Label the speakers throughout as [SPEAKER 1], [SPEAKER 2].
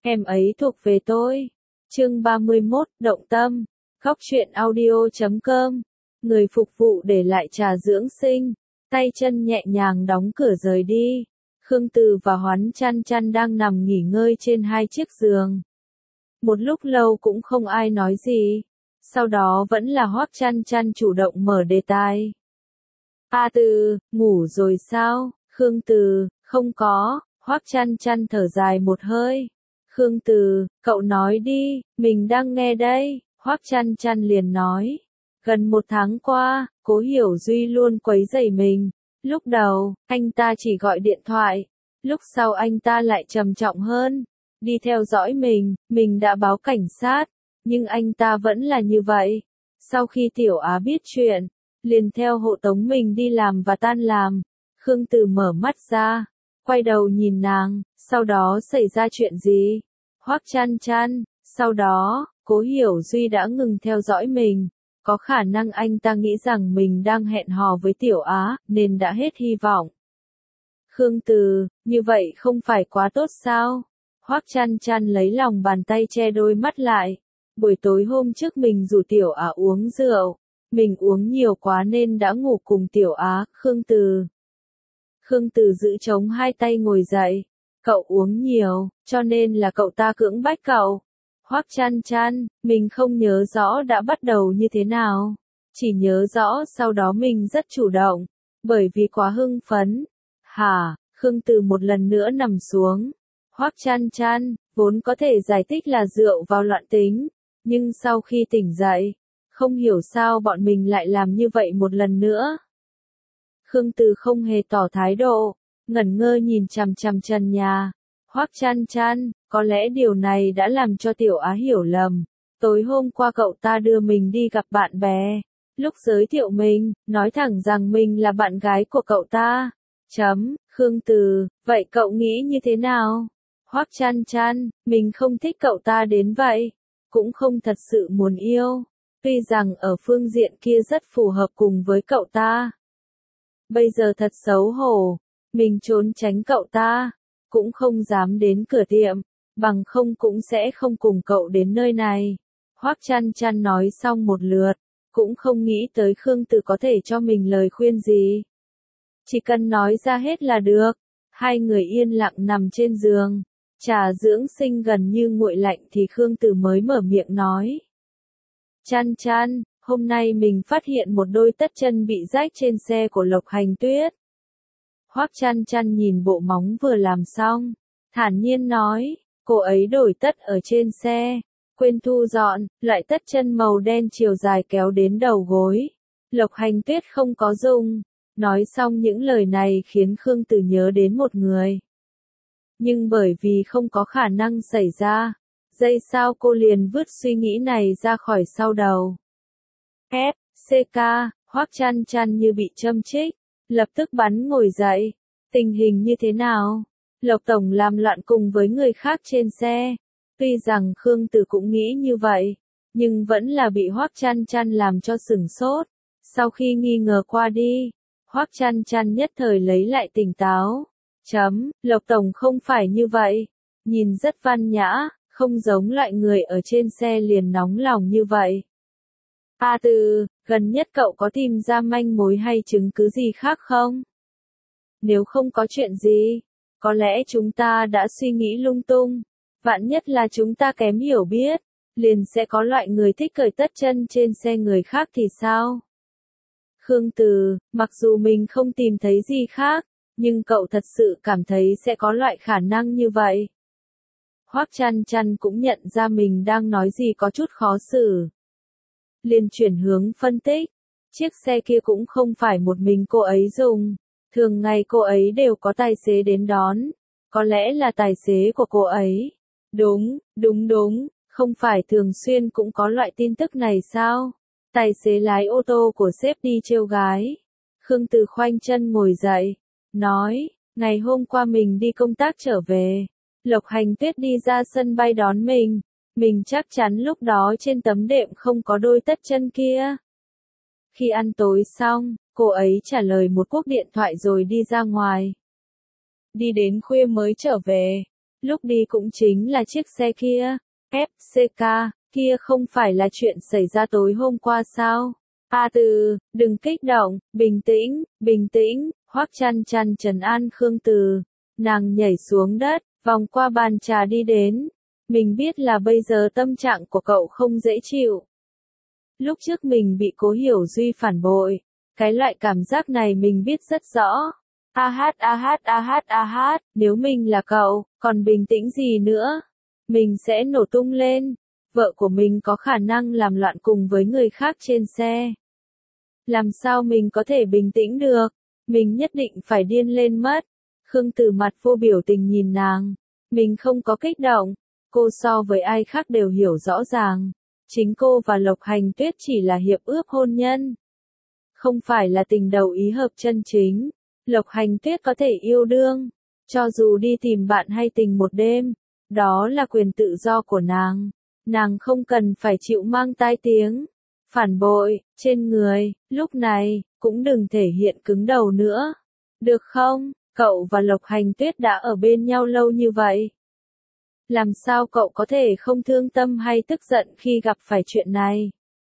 [SPEAKER 1] Em ấy thuộc về tôi. Chương 31, Động Tâm. Góc truyện audio.com. Người phục vụ để lại trà dưỡng sinh, tay chân nhẹ nhàng đóng cửa rời đi. Khương Từ và Hoán Chăn Chăn đang nằm nghỉ ngơi trên hai chiếc giường. Một lúc lâu cũng không ai nói gì. Sau đó vẫn là Hoắc Chăn Chăn chủ động mở đề tài. A Từ, ngủ rồi sao? Khương Từ, không có. Hoắc Chăn Chăn thở dài một hơi. Khương Từ, cậu nói đi, mình đang nghe đây. Hoắc Chăn Chăn liền nói. Gần một tháng qua, Cố Hiểu Duy luôn quấy rầy mình. Lúc đầu, anh ta chỉ gọi điện thoại. Lúc sau anh ta lại trầm trọng hơn. Đi theo dõi mình đã báo cảnh sát. Nhưng anh ta vẫn là như vậy. Sau khi Tiểu Á biết chuyện, liền theo hộ tống mình đi làm và tan làm. Khương Từ mở mắt ra, quay đầu nhìn nàng, sau đó xảy ra chuyện gì? Hoắc Chăn Chăn, sau đó, Cố Hiểu Duy đã ngừng theo dõi mình. Có khả năng anh ta nghĩ rằng mình đang hẹn hò với Tiểu Á, nên đã hết hy vọng. Khương Từ, như vậy không phải quá tốt sao? Hoắc Chăn Chăn lấy lòng bàn tay che đôi mắt lại. Buổi tối hôm trước mình rủ Tiểu Á uống rượu. Mình uống nhiều quá nên đã ngủ cùng Tiểu Á. Khương Từ. Khương Từ giữ chống hai tay ngồi dậy. Cậu uống nhiều, cho nên là cậu ta cưỡng bách cậu. Hoắc Chăn Chăn, mình không nhớ rõ đã bắt đầu như thế nào. Chỉ nhớ rõ sau đó mình rất chủ động. Bởi vì quá hưng phấn. Hả? Khương Từ một lần nữa nằm xuống. Hoắc Chăn Chăn, vốn có thể giải thích là rượu vào loạn tính. Nhưng sau khi tỉnh dậy, không hiểu sao bọn mình lại làm như vậy một lần nữa. Khương Từ không hề tỏ thái độ, ngẩn ngơ nhìn chằm chằm trần nhà. Hoắc Chăn Chăn, có lẽ điều này đã làm cho Tiểu Á hiểu lầm. Tối hôm qua cậu ta đưa mình đi gặp bạn bè. Lúc giới thiệu mình, nói thẳng rằng mình là bạn gái của cậu ta. Khương Từ, vậy cậu nghĩ như thế nào? Hoắc Chăn Chăn, mình không thích cậu ta đến vậy. Cũng không thật sự muốn yêu. Tuy rằng ở phương diện kia rất phù hợp cùng với cậu ta. Bây giờ thật xấu hổ. Mình trốn tránh cậu ta. Cũng không dám đến cửa tiệm. Bằng không cũng sẽ không cùng cậu đến nơi này. Hoắc Chăn Chăn nói xong một lượt. Cũng không nghĩ tới Khương Từ có thể cho mình lời khuyên gì. Chỉ cần nói ra hết là được. Hai người yên lặng nằm trên giường. Trà dưỡng sinh gần như nguội lạnh thì Khương Từ mới mở miệng nói. Chăn Chăn, hôm nay mình phát hiện một đôi tất chân bị rách trên xe của Lộc Hành Tuyết. Hoắc Chăn Chăn nhìn bộ móng vừa làm xong, thản nhiên nói, cô ấy đổi tất ở trên xe, quên thu dọn, loại tất chân màu đen chiều dài kéo đến đầu gối. Lộc Hành Tuyết không có dùng. Nói xong những lời này khiến Khương Từ nhớ đến một người. Nhưng bởi vì không có khả năng xảy ra, giây sau cô liền vứt suy nghĩ này ra khỏi sau đầu. CK, Hoắc Chăn Chăn như bị châm chích, lập tức bắn ngồi dậy. Tình hình như thế nào? Lộc Tổng làm loạn cùng với người khác trên xe. Tuy rằng Khương Từ cũng nghĩ như vậy, nhưng vẫn là bị Hoắc Chăn Chăn làm cho sửng sốt. Sau khi nghi ngờ qua đi, Hoắc Chăn Chăn nhất thời lấy lại tỉnh táo. Lộc Tổng không phải như vậy. Nhìn rất văn nhã, không giống loại người ở trên xe liền nóng lòng như vậy. A Từ, gần nhất cậu có tìm ra manh mối hay chứng cứ gì khác không? Nếu không có chuyện gì, có lẽ chúng ta đã suy nghĩ lung tung. Vạn nhất là chúng ta kém hiểu biết, liền sẽ có loại người thích cởi tất chân trên xe người khác thì sao? Khương Từ, mặc dù mình không tìm thấy gì khác, nhưng cậu thật sự cảm thấy sẽ có loại khả năng như vậy. Hoắc Chăn Chăn cũng nhận ra mình đang nói gì có chút khó xử. Liền chuyển hướng phân tích. Chiếc xe kia cũng không phải một mình cô ấy dùng. Thường ngày cô ấy đều có tài xế đến đón. Có lẽ là tài xế của cô ấy. Đúng, không phải thường xuyên cũng có loại tin tức này sao? Tài xế lái ô tô của sếp đi trêu gái. Khương Từ khoanh chân ngồi dậy. Nói, ngày hôm qua mình đi công tác trở về. Lộc Hành Tuyết đi ra sân bay đón mình. Mình chắc chắn lúc đó trên tấm đệm không có đôi tất chân kia. Khi ăn tối xong, cô ấy trả lời một cuộc điện thoại rồi đi ra ngoài. Đi đến khuya mới trở về. Lúc đi cũng chính là chiếc xe kia. FCK, kia không phải là chuyện xảy ra tối hôm qua sao? A Từ, đừng kích động, bình tĩnh, Hoắc Chăn Chăn trấn an Khương Từ. Nàng nhảy xuống đất, vòng qua bàn trà đi đến. Mình biết là bây giờ tâm trạng của cậu không dễ chịu. Lúc trước mình bị Cố Hiểu Duy phản bội. Cái loại cảm giác này mình biết rất rõ. Nếu mình là cậu, còn bình tĩnh gì nữa? Mình sẽ nổ tung lên. Vợ của mình có khả năng làm loạn cùng với người khác trên xe. Làm sao mình có thể bình tĩnh được? Mình nhất định phải điên lên mất. Khương Từ mặt vô biểu tình nhìn nàng. Mình không có kích động. Cô so với ai khác đều hiểu rõ ràng. Chính cô và Lộc Hành Tuyết chỉ là hiệp ước hôn nhân. Không phải là tình đầu ý hợp chân chính. Lộc Hành Tuyết có thể yêu đương. Cho dù đi tìm bạn hay tình một đêm. Đó là quyền tự do của nàng. Nàng không cần phải chịu mang tai tiếng. Phản bội, trên người, lúc này, cũng đừng thể hiện cứng đầu nữa. Được không? Cậu và Lộc Hành Tuyết đã ở bên nhau lâu như vậy. Làm sao cậu có thể không thương tâm hay tức giận khi gặp phải chuyện này?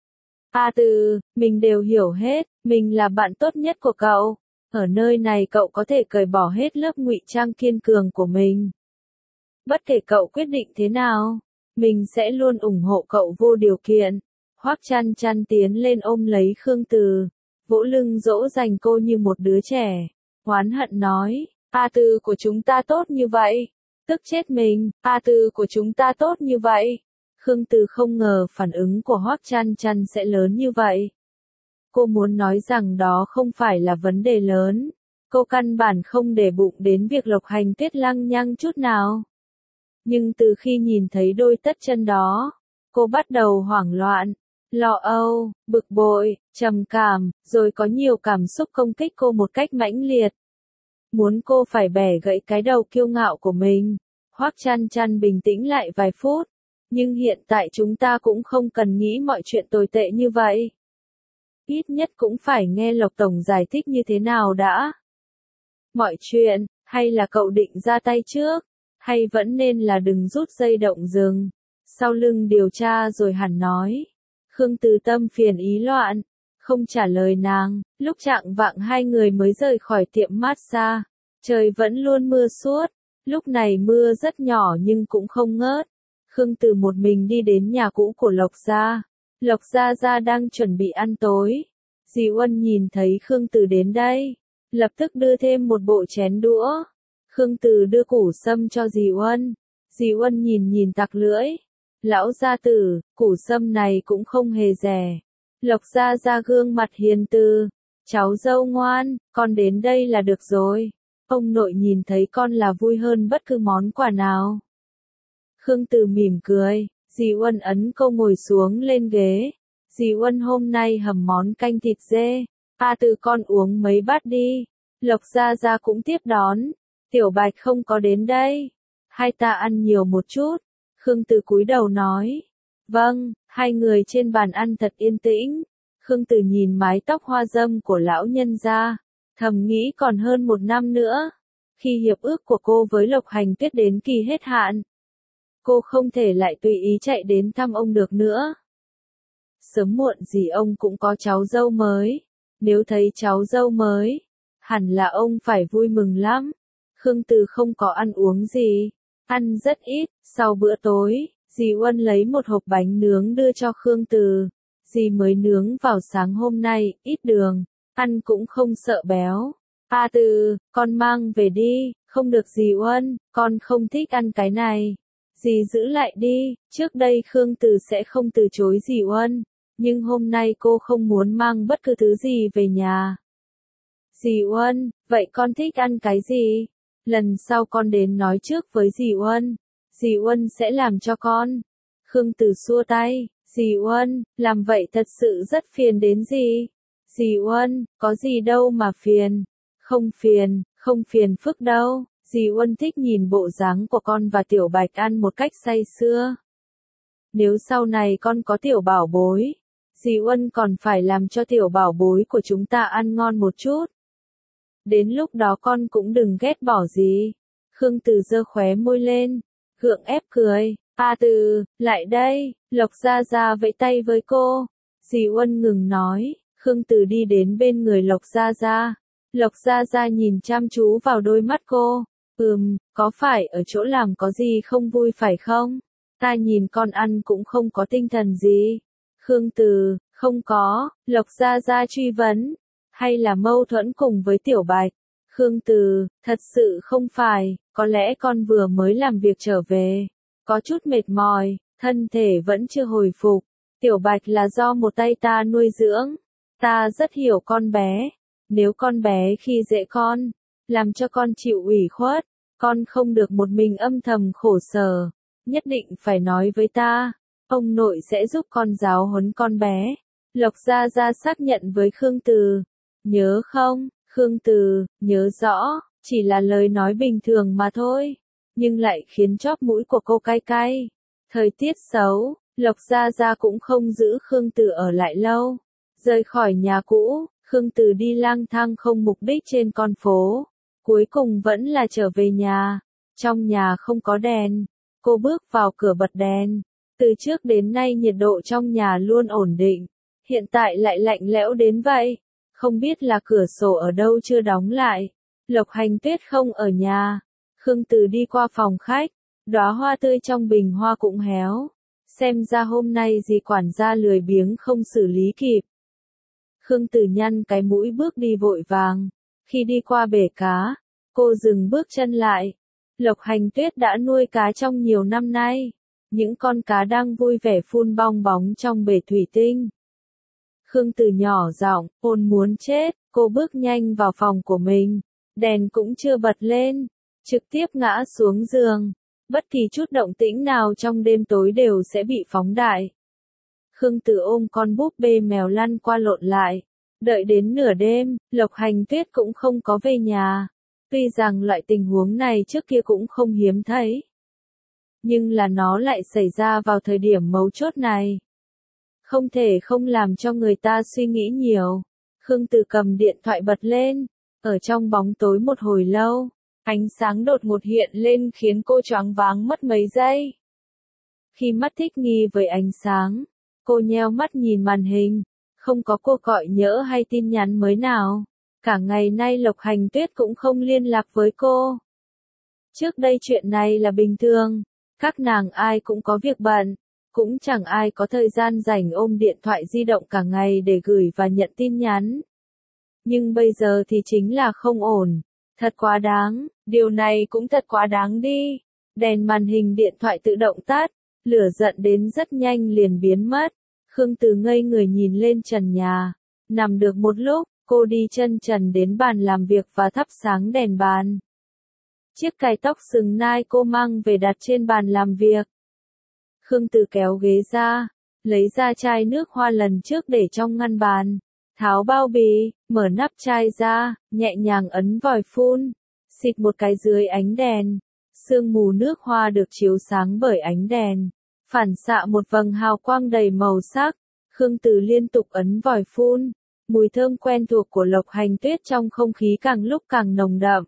[SPEAKER 1] A Từ, mình đều hiểu hết, mình là bạn tốt nhất của cậu. Ở nơi này cậu có thể cởi bỏ hết lớp ngụy trang kiên cường của mình. Bất kể cậu quyết định thế nào, mình sẽ luôn ủng hộ cậu vô điều kiện. Hoắc Chăn Chăn tiến lên ôm lấy Khương Từ, vỗ lưng dỗ dành cô như một đứa trẻ. Oán hận nói, A Từ của chúng ta tốt như vậy. Tức chết mình, A Từ của chúng ta tốt như vậy. Khương Từ không ngờ phản ứng của Hoắc Chăn Chăn sẽ lớn như vậy. Cô muốn nói rằng đó không phải là vấn đề lớn. Cô căn bản không để bụng đến việc Lộc Hành Tuyết lăng nhăng chút nào. Nhưng từ khi nhìn thấy đôi tất chân đó, cô bắt đầu hoảng loạn, lo âu, bực bội, trầm cảm, rồi có nhiều cảm xúc công kích cô một cách mãnh liệt. Muốn cô phải bẻ gãy cái đầu kiêu ngạo của mình. Hoắc Chăn Chăn bình tĩnh lại vài phút. Nhưng hiện tại chúng ta cũng không cần nghĩ mọi chuyện tồi tệ như vậy. Ít nhất cũng phải nghe Lộc Tổng giải thích như thế nào đã. Mọi chuyện, hay là cậu định ra tay trước, hay vẫn nên là đừng rút dây động rừng. Sau lưng điều tra rồi hẳn nói. Khương Từ tâm phiền ý loạn, không trả lời nàng. Lúc chạng vạng hai người mới rời khỏi tiệm massage. Trời vẫn luôn mưa suốt. Lúc này mưa rất nhỏ nhưng cũng không ngớt. Khương Từ một mình đi đến nhà cũ của Lộc Gia. Lộc Gia Gia đang chuẩn bị ăn tối. Dì Uân nhìn thấy Khương Từ đến đây, lập tức đưa thêm một bộ chén đũa. Khương Từ đưa củ sâm cho dì Uân. Dì Uân nhìn tặc lưỡi. Lão gia tử, củ sâm này cũng không hề rẻ. Lộc Gia Gia gương mặt hiền từ. Cháu dâu ngoan, con đến đây là được rồi. Ông nội nhìn thấy con là vui hơn bất cứ món quà nào. Khương Từ mỉm cười, dì Uân ấn cô ngồi xuống lên ghế. Dì Uân hôm nay hầm món canh thịt dê. A Từ con uống mấy bát đi. Lộc Gia Gia cũng tiếp đón. Tiểu Bạch không có đến đây. Hai ta ăn nhiều một chút. Khương Từ cúi đầu nói. Vâng, hai người trên bàn ăn thật yên tĩnh. Khương Từ nhìn mái tóc hoa dâm của lão nhân gia, thầm nghĩ còn hơn một năm nữa. Khi hiệp ước của cô với Lộc Hành Tuyết đến kỳ hết hạn, cô không thể lại tùy ý chạy đến thăm ông được nữa. Sớm muộn gì ông cũng có cháu dâu mới. Nếu thấy cháu dâu mới, hẳn là ông phải vui mừng lắm. Khương Từ không có ăn uống gì, ăn rất ít. Sau bữa tối, dì Uân lấy một hộp bánh nướng đưa cho Khương Từ. Dì mới nướng vào sáng hôm nay, ít đường, ăn cũng không sợ béo. A Từ, con mang về đi. Không được dì Uân, con không thích ăn cái này. Dì giữ lại đi. Trước đây Khương Từ sẽ không từ chối dì Uân, nhưng hôm nay cô không muốn mang bất cứ thứ gì về nhà. Dì Uân, vậy con thích ăn cái gì? Lần sau con đến nói trước với dì Uân. Dì Uân sẽ làm cho con. Khương Từ xua tay. Dì Uân, làm vậy thật sự rất phiền đến dì. Dì Uân, có gì đâu mà phiền. Không phiền phức đâu. Dì Uân thích nhìn bộ dáng của con và Tiểu Bạch ăn một cách say sưa. Nếu sau này con có tiểu bảo bối, dì Uân còn phải làm cho tiểu bảo bối của chúng ta ăn ngon một chút. Đến lúc đó con cũng đừng ghét bỏ dì. Khương Từ giơ khóe môi lên, gượng ép cười, A Từ, lại đây, Lộc Gia Gia vẫy tay với cô. Dì Uân ngừng nói, Khương Từ đi đến bên người Lộc Gia Gia. Lộc Gia Gia nhìn chăm chú vào đôi mắt cô, có phải ở chỗ làm có gì không vui phải không? Ta nhìn con ăn cũng không có tinh thần gì. Khương Từ, không có, Lộc Gia Gia truy vấn, hay là mâu thuẫn cùng với Tiểu Bạch? Khương Từ, thật sự không phải, có lẽ con vừa mới làm việc trở về, có chút mệt mỏi, thân thể vẫn chưa hồi phục. Tiểu Bạch là do một tay ta nuôi dưỡng, ta rất hiểu con bé. Nếu con bé khi dễ con, làm cho con chịu ủy khuất, con không được một mình âm thầm khổ sở, nhất định phải nói với ta, ông nội sẽ giúp con giáo huấn con bé. Lộc Gia Gia xác nhận với Khương Từ, nhớ không, Khương Từ, nhớ rõ, chỉ là lời nói bình thường mà thôi, nhưng lại khiến chóp mũi của cô cay cay. Thời tiết xấu, Lộc Gia Gia cũng không giữ Khương Từ ở lại lâu, rời khỏi nhà cũ. Khương Từ đi lang thang không mục đích trên con phố, cuối cùng vẫn là trở về nhà. Trong nhà không có đèn, cô bước vào cửa bật đèn. Từ trước đến nay nhiệt độ trong nhà luôn ổn định, hiện tại lại lạnh lẽo đến vậy. Không biết là cửa sổ ở đâu chưa đóng lại. Lộc Hành Tuyết không ở nhà. Khương Từ đi qua phòng khách, đóa hoa tươi trong bình hoa cũng héo. Xem ra hôm nay dì quản gia lười biếng không xử lý kịp. Khương Từ nhăn cái mũi bước đi vội vàng. Khi đi qua bể cá, cô dừng bước chân lại. Lộc Hành Tuyết đã nuôi cá trong nhiều năm nay. Những con cá đang vui vẻ phun bong bóng trong bể thủy tinh. Khương Từ nhỏ giọng, ôn muốn chết, cô bước nhanh vào phòng của mình. Đèn cũng chưa bật lên, trực tiếp ngã xuống giường. Bất kỳ chút động tĩnh nào trong đêm tối đều sẽ bị phóng đại. Khương Từ ôm con búp bê mèo lăn qua lộn lại. Đợi đến nửa đêm, Lộc Hành Tuyết cũng không có về nhà. Tuy rằng loại tình huống này trước kia cũng không hiếm thấy. Nhưng là nó lại xảy ra vào thời điểm mấu chốt này. Không thể không làm cho người ta suy nghĩ nhiều. Khương Từ cầm điện thoại bật lên. Ở trong bóng tối một hồi lâu, ánh sáng đột ngột hiện lên khiến cô choáng váng mất mấy giây. Khi mắt thích nghi với ánh sáng, cô nheo mắt nhìn màn hình. Không có cuộc gọi nhỡ hay tin nhắn mới nào. Cả ngày nay Lộc Hành Tuyết cũng không liên lạc với cô. Trước đây chuyện này là bình thường. Các nàng ai cũng có việc bận. Cũng chẳng ai có thời gian rảnh ôm điện thoại di động cả ngày để gửi và nhận tin nhắn. Nhưng bây giờ thì chính là không ổn. Thật quá đáng, điều này cũng thật quá đáng đi. Đèn màn hình điện thoại tự động tắt, lửa giận đến rất nhanh liền biến mất. Khương Từ ngây người nhìn lên trần nhà. Nằm được một lúc, cô đi chân trần đến bàn làm việc và thắp sáng đèn bàn. Chiếc cài tóc sừng nai cô mang về đặt trên bàn làm việc. Khương Từ kéo ghế ra, lấy ra chai nước hoa lần trước để trong ngăn bàn. Tháo bao bì, mở nắp chai ra, nhẹ nhàng ấn vòi phun. Xịt một cái dưới ánh đèn. Sương mù nước hoa được chiếu sáng bởi ánh đèn. Phản xạ một vầng hào quang đầy màu sắc. Khương Từ liên tục ấn vòi phun. Mùi thơm quen thuộc của Lộc Hành Tuyết trong không khí càng lúc càng nồng đậm.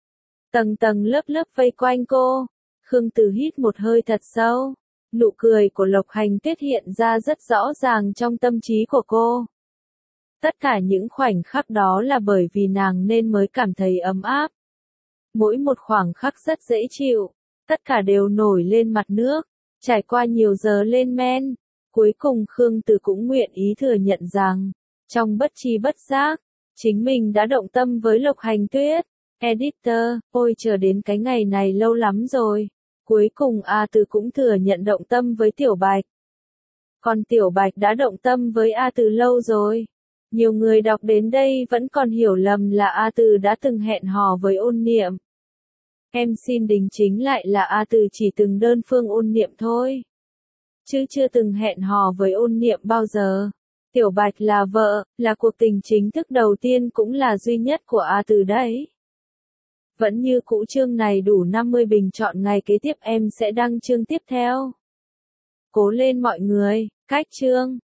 [SPEAKER 1] Tầng tầng lớp lớp vây quanh cô. Khương Từ hít một hơi thật sâu. Nụ cười của Lộc Hành Tuyết hiện ra rất rõ ràng trong tâm trí của cô. Tất cả những khoảnh khắc đó là bởi vì nàng nên mới cảm thấy ấm áp. Mỗi một khoảng khắc rất dễ chịu. Tất cả đều nổi lên mặt nước. Trải qua nhiều giờ lên men. Cuối cùng Khương Từ cũng nguyện ý thừa nhận rằng, trong bất tri bất giác, chính mình đã động tâm với Lộc Hành Tuyết. Editor, ôi chờ đến cái ngày này lâu lắm rồi. Cuối cùng A Từ cũng thừa nhận động tâm với Tiểu Bạch. Còn Tiểu Bạch đã động tâm với A Từ lâu rồi. Nhiều người đọc đến đây vẫn còn hiểu lầm là A Từ đã từng hẹn hò với Ôn Niệm. Em xin đính chính lại là A Từ chỉ từng đơn phương ôn niệm thôi. Chứ chưa từng hẹn hò với Ôn Niệm bao giờ. Tiểu Bạch là vợ, là cuộc tình chính thức đầu tiên cũng là duy nhất của A Từ đấy. Vẫn như cũ chương này đủ 50 bình chọn ngày kế tiếp em sẽ đăng chương tiếp theo. Cố lên mọi người, cách chương.